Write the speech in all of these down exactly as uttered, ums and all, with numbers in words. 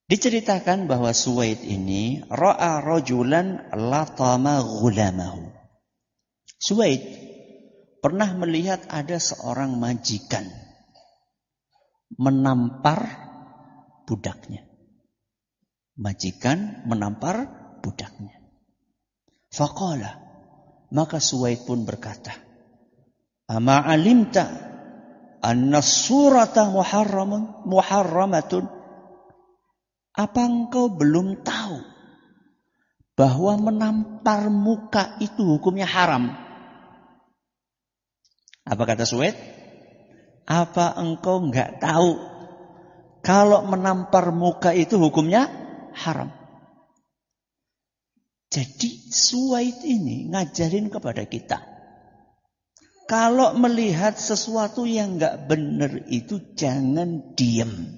Diceritakan bahwa Suwaid ini ra'a rajulan latama ghulamahu. Suwaid pernah melihat ada seorang majikan menampar budaknya. Majikan menampar budaknya. Faqala, maka Suwaid pun berkata, "Ama alimta anna surata muharramun muharramatun?" Apa engkau belum tahu bahwa menampar muka itu hukumnya haram? Apa kata Suwaid? Apa engkau enggak tahu kalau menampar muka itu hukumnya haram? Jadi Suwaid ini ngajarin kepada kita, kalau melihat sesuatu yang enggak benar itu jangan diam.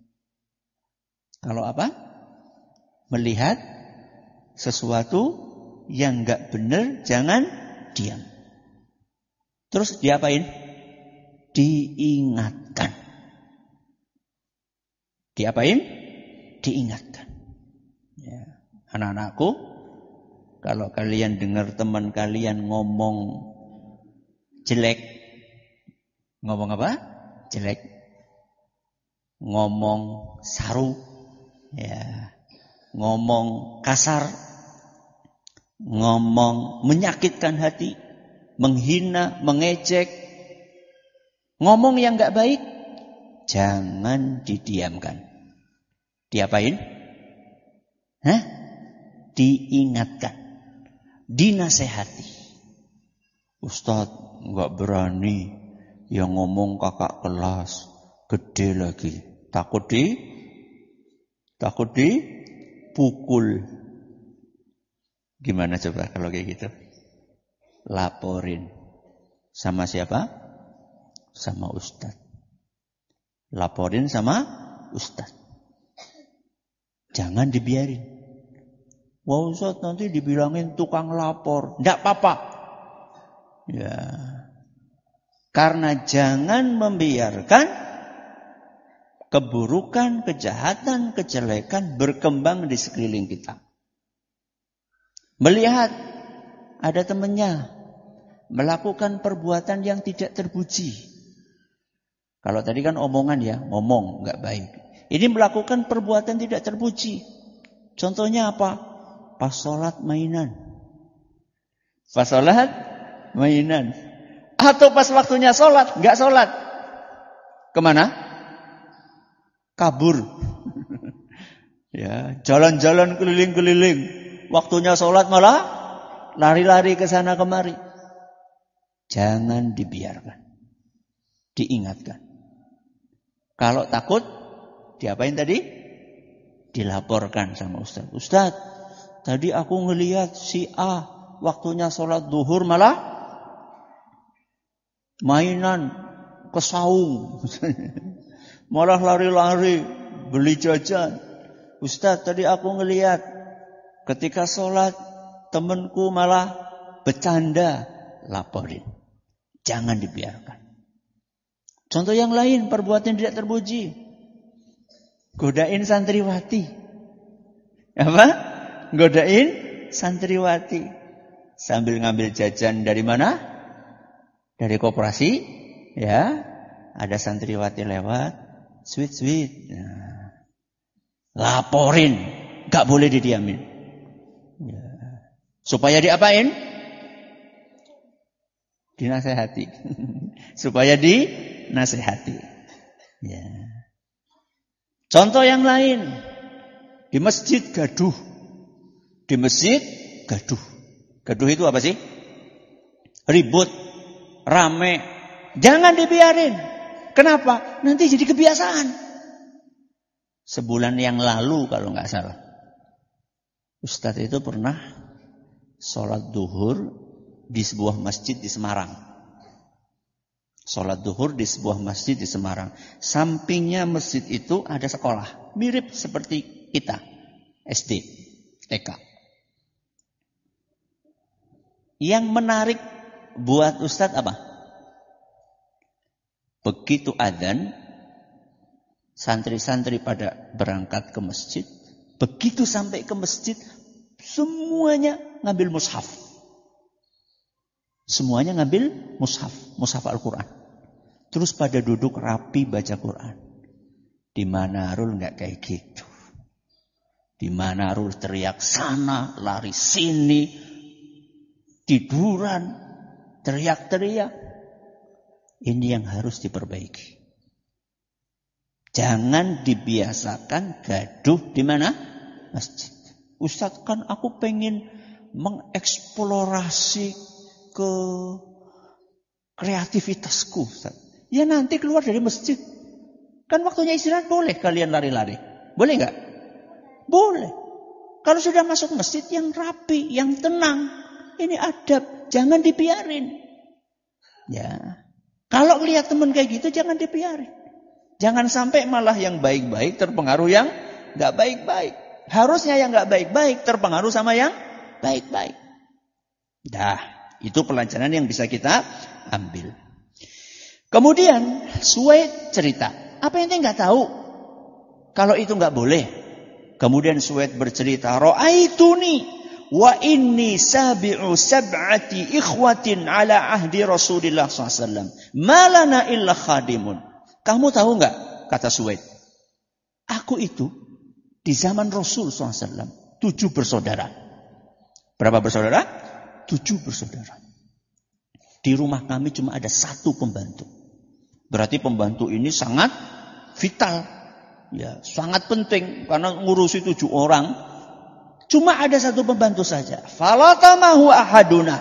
Kalau apa? Melihat sesuatu yang enggak benar jangan diam. Terus diapain? Diingatkan. Diapain? Diingatkan. Ya. Anak-anakku, kalau kalian dengar teman kalian ngomong jelek, ngomong apa? Jelek. Ngomong saru, ya, ngomong kasar, ngomong menyakitkan hati, menghina, mengejek, ngomong yang enggak baik, jangan didiamkan. Diapain? Hah? Diingatkan, dinasehati. Ustaz, enggak berani yang ngomong kakak kelas, gede lagi, takut di Takut dipukul. Gimana coba kalau kayak gitu? Laporin. Sama siapa? Sama ustaz. Laporin sama ustaz. Jangan dibiarin. Wah ustaz, nanti dibilangin tukang lapor. Tidak apa-apa. Ya. Karena jangan membiarkan keburukan, kejahatan, kejelekan berkembang di sekeliling kita. Melihat ada temannya melakukan perbuatan yang tidak terpuji. Kalau tadi kan omongan ya, ngomong nggak baik. Ini melakukan perbuatan tidak terpuji. Contohnya apa? Pas sholat mainan. Pas sholat mainan. Atau pas waktunya sholat, nggak sholat. Kemana? Kabur. Ya, jalan-jalan keliling-keliling. Waktunya sholat malah lari-lari ke sana kemari. Jangan dibiarkan. Diingatkan. Kalau takut, diapain tadi? Dilaporkan sama ustaz. Ustaz, tadi aku ngelihat si A waktunya sholat duhur malah mainan ke saung. Malah lari-lari beli jajan. Ustaz, tadi aku ngelihat ketika sholat temanku malah bercanda. Laporin. Jangan dibiarkan. Contoh yang lain, perbuatan tidak terpuji. Godain santriwati. Apa? Godain santriwati. Sambil ngambil jajan dari mana? Dari koperasi. Ya. Ada santriwati lewat. Sweet, sweet. Nah, laporin. Gak boleh didiamin. Ya. Supaya diapain? Dinasehati. Supaya dinasehati. Ya. Contoh yang lain. Di masjid gaduh. Di masjid gaduh. Gaduh itu apa sih? Ribut. Rame. Jangan dibiarin. Kenapa? Nanti jadi kebiasaan. Sebulan yang lalu kalau nggak salah, Ustadz itu pernah sholat duhur di sebuah masjid di Semarang. Sholat duhur di sebuah masjid di Semarang. Sampingnya masjid itu ada sekolah. Mirip seperti kita. S D, T K. Yang menarik buat Ustadz apa? Begitu adzan, Santri-santri pada berangkat ke masjid. Begitu sampai ke masjid, semuanya ngambil mushaf. Semuanya ngambil mushaf, mushaf Al-Quran. Terus pada duduk rapi baca Quran. Di mana Arul nggak kayak gitu. Di mana Arul teriak sana, lari sini, tiduran, teriak-teriak. Ini yang harus diperbaiki. Jangan dibiasakan gaduh di mana? Masjid. Ustaz, kan aku pengen mengeksplorasi ke kreativitasku, Ustaz. Ya nanti keluar dari masjid. Kan waktunya istirahat, boleh kalian lari-lari. Boleh nggak? Boleh. Kalau sudah masuk masjid yang rapi, yang tenang. Ini adab. Jangan dibiarin. Ya. Kalau lihat teman kayak gitu, jangan dibiarin. Jangan sampai malah yang baik-baik terpengaruh yang nggak baik-baik. Harusnya yang nggak baik-baik terpengaruh sama yang baik-baik. Dah, itu pelajaran yang bisa kita ambil. Kemudian Suwaid cerita. Apa yang ente nggak tahu? Kalau itu nggak boleh. Kemudian Suwaid bercerita, Ra'aituni wa inni sabi'u sab'ati ikhwatin ala ahdi Rasulillah shallallahu alaihi wasallam. Ma lana illa khadimun. Kamu tahu nggak? Kata Suwaid. Aku itu di zaman Rasul shallallahu alaihi wasallam tujuh bersaudara. Berapa bersaudara? Tujuh bersaudara. Di rumah kami cuma ada satu pembantu. Berarti pembantu ini sangat vital. Ya, sangat penting karena ngurusi tujuh orang. Cuma ada satu pembantu saja. Falatamahu ahaduna.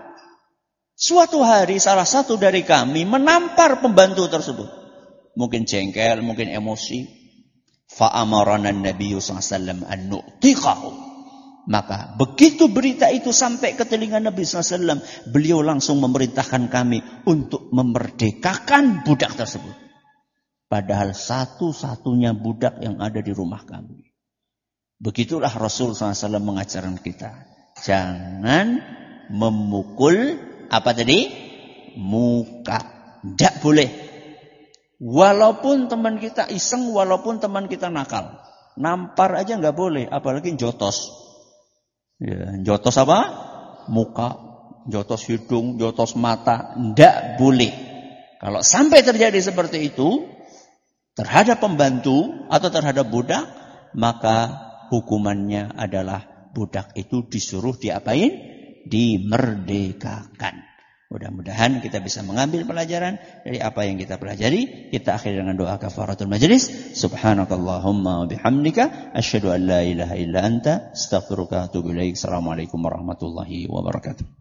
Suatu hari salah satu dari kami menampar pembantu tersebut. Mungkin jengkel, mungkin emosi. Fa'amarana Nabi sallallahu alaihi wasallam an nu'tiqahu. Maka begitu berita itu sampai ke telinga Nabi sallallahu alaihi wasallam, beliau langsung memerintahkan kami untuk memerdekakan budak tersebut. Padahal satu-satunya budak yang ada di rumah kami. Begitulah Rasul sallallahu alaihi wasallam mengajarkan kita. Jangan memukul apa tadi? Muka. Tidak boleh. Walaupun teman kita iseng, walaupun teman kita nakal. Nampar aja nggak boleh, apalagi jotos. Ya, jotos apa? Muka, jotos hidung, jotos mata. Tidak boleh. Kalau sampai terjadi seperti itu, terhadap pembantu atau terhadap budak, maka hukumannya adalah budak itu disuruh diapain? Dimerdekakan. Mudah-mudahan kita bisa mengambil pelajaran dari apa yang kita pelajari. Kita akhiri dengan doa kafaratul majlis. Subhanakallahumma wa bihamdika asyhadu an la ilaha illa anta astaghfiruka wa atubu ilaik. Assalamualaikum warahmatullahi wabarakatuh.